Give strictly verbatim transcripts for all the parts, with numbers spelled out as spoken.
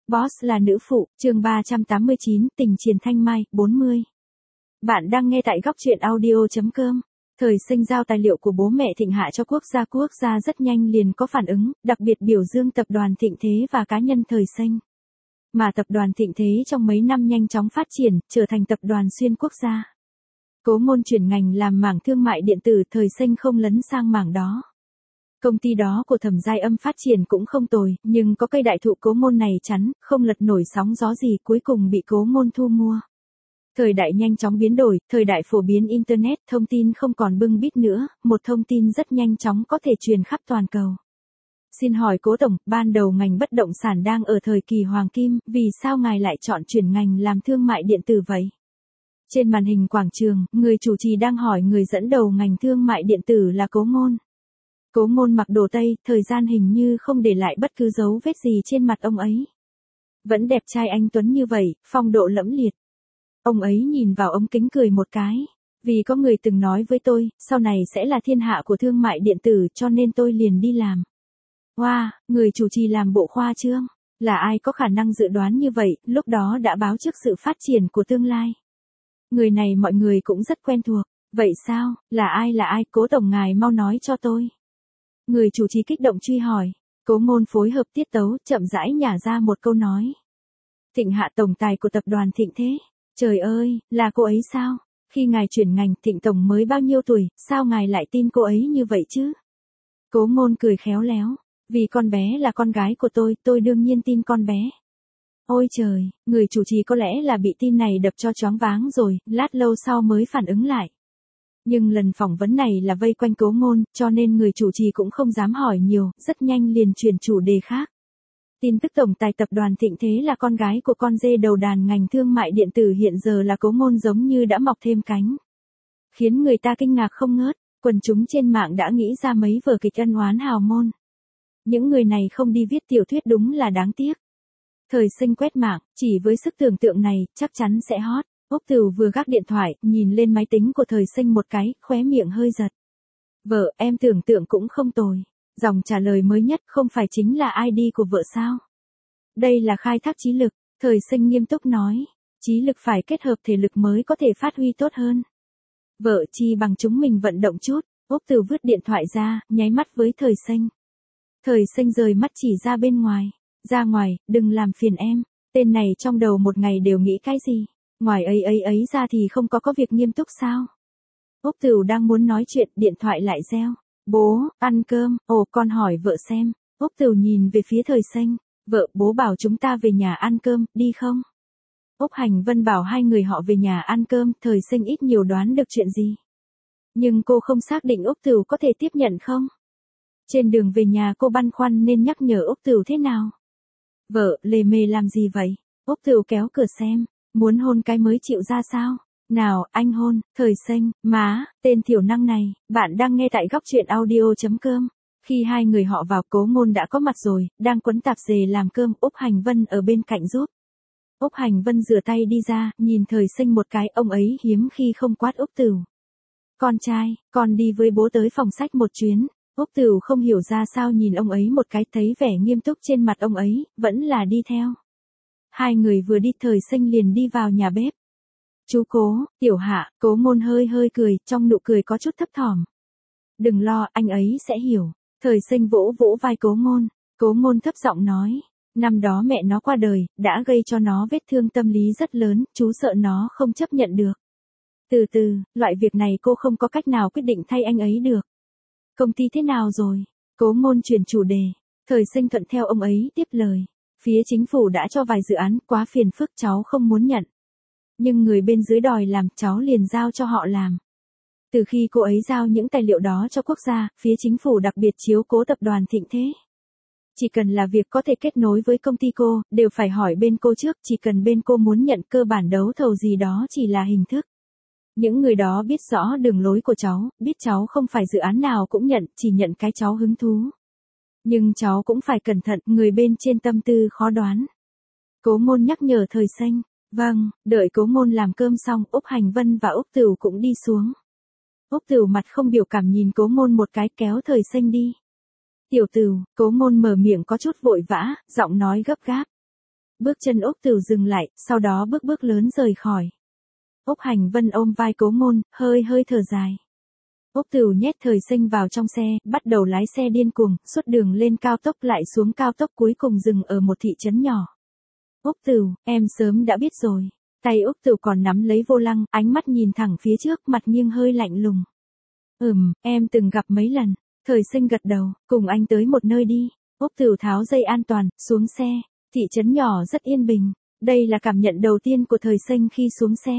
Boss là nữ phụ, chương ba trăm tám mươi chín, tình Triền Thanh Mai, bốn mươi. Bạn đang nghe tại góc truyện audio chấm com. Thời Sinh giao tài liệu của bố mẹ Thịnh Hạ cho quốc gia quốc gia rất nhanh liền có phản ứng, đặc biệt biểu dương tập đoàn Thịnh Thế và cá nhân Thời Sinh. Mà tập đoàn Thịnh Thế trong mấy năm nhanh chóng phát triển, trở thành tập đoàn xuyên quốc gia. Cố Môn chuyển ngành làm mảng thương mại điện tử, Thời Sinh không lấn sang mảng đó. Công ty đó của Thẩm Giai Âm phát triển cũng không tồi, nhưng có cây đại thụ Cố Môn này chắn, không lật nổi sóng gió gì, cuối cùng bị Cố Môn thu mua. Thời đại nhanh chóng biến đổi, thời đại phổ biến Internet, thông tin không còn bưng bít nữa, một thông tin rất nhanh chóng có thể truyền khắp toàn cầu. Xin hỏi Cố Tổng, ban đầu ngành bất động sản đang ở thời kỳ hoàng kim, vì sao ngài lại chọn chuyển ngành làm thương mại điện tử vậy? Trên màn hình quảng trường, người chủ trì đang hỏi người dẫn đầu ngành thương mại điện tử là Cố Môn. Cố Môn mặc đồ Tây, thời gian hình như không để lại bất cứ dấu vết gì trên mặt ông ấy. Vẫn đẹp trai anh tuấn như vậy, phong độ lẫm liệt. Ông ấy nhìn vào ống kính cười một cái. Vì có người từng nói với tôi, sau này sẽ là thiên hạ của thương mại điện tử cho nên tôi liền đi làm. Wow, người chủ trì làm bộ khoa trương. Là ai có khả năng dự đoán như vậy, lúc đó đã báo trước sự phát triển của tương lai. Người này mọi người cũng rất quen thuộc. Vậy sao, là ai là ai, Cố Tổng ngài mau nói cho tôi. Người chủ trì kích động truy hỏi. Cố Môn phối hợp tiết tấu, chậm rãi nhả ra một câu nói. Thịnh Hạ tổng tài của tập đoàn Thịnh Thế. Trời ơi, là cô ấy sao? Khi ngài chuyển ngành, Thịnh Tổng mới bao nhiêu tuổi, sao ngài lại tin cô ấy như vậy chứ? Cố Môn cười khéo léo. Vì con bé là con gái của tôi, tôi đương nhiên tin con bé. Ôi trời, người chủ trì có lẽ là bị tin này đập cho choáng váng rồi, lát lâu sau mới phản ứng lại. Nhưng lần phỏng vấn này là vây quanh Cố Môn, cho nên người chủ trì cũng không dám hỏi nhiều, rất nhanh liền chuyển chủ đề khác. Tin tức tổng tài tập đoàn Thịnh Thế là con gái của con dê đầu đàn ngành thương mại điện tử hiện giờ là Cố Môn giống như đã mọc thêm cánh. Khiến người ta kinh ngạc không ngớt, quần chúng trên mạng đã nghĩ ra mấy vở kịch ân oán hào môn. Những người này không đi viết tiểu thuyết đúng là đáng tiếc. Thời Sinh quét mạng, chỉ với sức tưởng tượng này, chắc chắn sẽ hot. Úc Tửu vừa gác điện thoại, nhìn lên máy tính của Thời Sinh một cái, khóe miệng hơi giật. Vợ, em tưởng tượng cũng không tồi. Dòng trả lời mới nhất không phải chính là i đê của vợ sao? Đây là khai thác trí lực, Thời Sinh nghiêm túc nói. Trí lực phải kết hợp thể lực mới có thể phát huy tốt hơn. Vợ chi bằng chúng mình vận động chút. Úc Tửu vứt điện thoại ra, nháy mắt với Thời Sinh. Thời Sinh rời mắt chỉ ra bên ngoài. Ra ngoài, đừng làm phiền em. Tên này trong đầu một ngày đều nghĩ cái gì? Ngoài ấy ấy ấy ra thì không có có việc nghiêm túc sao? Úc Tửu đang muốn nói chuyện, điện thoại lại reo. Bố, ăn cơm, ồ con hỏi vợ xem. Úc Tửu nhìn về phía Thời Sinh. Vợ, bố bảo chúng ta về nhà ăn cơm, đi không? Úc Hành Vân bảo hai người họ về nhà ăn cơm, Thời Sinh ít nhiều đoán được chuyện gì. Nhưng cô không xác định Úc Tửu có thể tiếp nhận không? Trên đường về nhà cô băn khoăn nên nhắc nhở Úc Tửu thế nào? Vợ, lề mề làm gì vậy? Úc Tửu kéo cửa xem. Muốn hôn cái mới chịu ra sao? Nào, anh hôn. Thời Sinh, má, tên thiểu năng này, bạn đang nghe tại góc truyện audio chấm com. Khi hai người họ vào, Cố Môn đã có mặt rồi, đang quấn tạp dề làm cơm, Úc Hành Vân ở bên cạnh giúp. Úc Hành Vân rửa tay đi ra, nhìn Thời Sinh một cái, ông ấy hiếm khi không quát Úc Tửu. Con trai, con đi với bố tới phòng sách một chuyến. Úc Tửu không hiểu ra sao nhìn ông ấy một cái, thấy vẻ nghiêm túc trên mặt ông ấy, vẫn là đi theo. Hai người vừa đi, Thời Sinh liền đi vào nhà bếp. Chú Cố, Tiểu Hạ, Cố Môn hơi hơi cười, trong nụ cười có chút thấp thỏm. Đừng lo, anh ấy sẽ hiểu. Thời Sinh vỗ vỗ vai Cố Môn. Cố Môn thấp giọng nói. Năm đó mẹ nó qua đời, đã gây cho nó vết thương tâm lý rất lớn, chú sợ nó không chấp nhận được. Từ từ, loại việc này cô không có cách nào quyết định thay anh ấy được. Công ty thế nào rồi? Cố Môn chuyển chủ đề. Thời Sinh thuận theo ông ấy tiếp lời. Phía chính phủ đã cho vài dự án, quá phiền phức cháu không muốn nhận. Nhưng người bên dưới đòi làm, cháu liền giao cho họ làm. Từ khi cô ấy giao những tài liệu đó cho quốc gia, phía chính phủ đặc biệt chiếu cố tập đoàn Thịnh Thế. Chỉ cần là việc có thể kết nối với công ty cô, đều phải hỏi bên cô trước, chỉ cần bên cô muốn nhận cơ bản đấu thầu gì đó chỉ là hình thức. Những người đó biết rõ đường lối của cháu, biết cháu không phải dự án nào cũng nhận, chỉ nhận cái cháu hứng thú. Nhưng cháu cũng phải cẩn thận, người bên trên tâm tư khó đoán. Cố Môn nhắc nhở Thời Sinh. Vâng, đợi Cố Môn làm cơm xong, Úc Hành Vân và Úc Tửu cũng đi xuống. Úc Tửu mặt không biểu cảm nhìn Cố Môn một cái, kéo Thời Sinh đi. Tiểu Tửu, Cố Môn mở miệng có chút vội vã, giọng nói gấp gáp. Bước chân Úc Tửu dừng lại, sau đó bước bước lớn rời khỏi. Úc Hành Vân ôm vai Cố Ngôn, hơi hơi thở dài. Úc Tửu nhét Thời Sinh vào trong xe, bắt đầu lái xe điên cuồng, suốt đường lên cao tốc lại xuống cao tốc, cuối cùng dừng ở một thị trấn nhỏ. Úc Tửu, em sớm đã biết rồi. Tay Úc Tửu còn nắm lấy vô lăng, ánh mắt nhìn thẳng phía trước, mặt nghiêng hơi lạnh lùng. Ừm, em từng gặp mấy lần. Thời Sinh gật đầu, cùng anh tới một nơi đi. Úc Tửu tháo dây an toàn, xuống xe. Thị trấn nhỏ rất yên bình. Đây là cảm nhận đầu tiên của Thời Sinh khi xuống xe.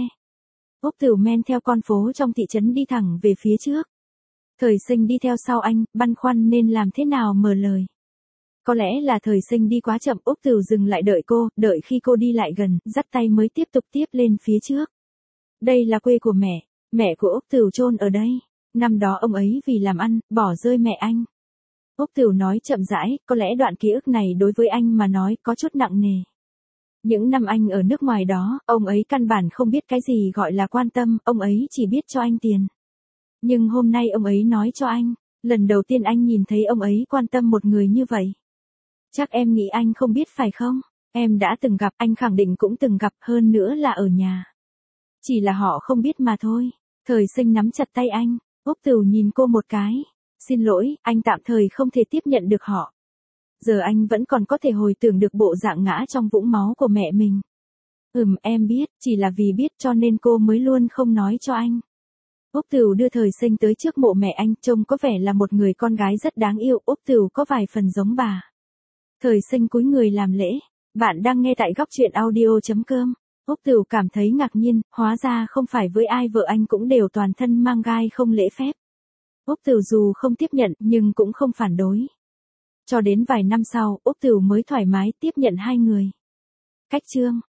Úc Tửu men theo con phố trong thị trấn đi thẳng về phía trước. Thời Sinh đi theo sau anh, băn khoăn nên làm thế nào mở lời. Có lẽ là Thời Sinh đi quá chậm, Úc Tửu dừng lại đợi cô, đợi khi cô đi lại gần, dắt tay mới tiếp tục tiếp lên phía trước. Đây là quê của mẹ, mẹ của Úc Tửu chôn ở đây. Năm đó ông ấy vì làm ăn, bỏ rơi mẹ anh. Úc Tửu nói chậm rãi, có lẽ đoạn ký ức này đối với anh mà nói có chút nặng nề. Những năm anh ở nước ngoài đó, ông ấy căn bản không biết cái gì gọi là quan tâm, ông ấy chỉ biết cho anh tiền. Nhưng hôm nay ông ấy nói cho anh, lần đầu tiên anh nhìn thấy ông ấy quan tâm một người như vậy. Chắc em nghĩ anh không biết phải không? Em đã từng gặp, anh khẳng định cũng từng gặp, hơn nữa là ở nhà. Chỉ là họ không biết mà thôi. Thời Sinh nắm chặt tay anh, Úc Tửu nhìn cô một cái. Xin lỗi, anh tạm thời không thể tiếp nhận được họ. Giờ anh vẫn còn có thể hồi tưởng được bộ dạng ngã trong vũng máu của mẹ mình. Ừm, em biết, chỉ là vì biết cho nên cô mới luôn không nói cho anh. Úc Tửu đưa Thời Sinh tới trước mộ mẹ anh, trông có vẻ là một người con gái rất đáng yêu, Úc Tửu có vài phần giống bà. Thời Sinh cúi người làm lễ. Bạn đang nghe tại góc truyện audio chấm com. Úc Tửu cảm thấy ngạc nhiên, hóa ra không phải với ai vợ anh cũng đều toàn thân mang gai không lễ phép. Úc Tửu dù không tiếp nhận, nhưng cũng không phản đối. Cho đến vài năm sau, Úc Tửu mới thoải mái tiếp nhận hai người. Cách chương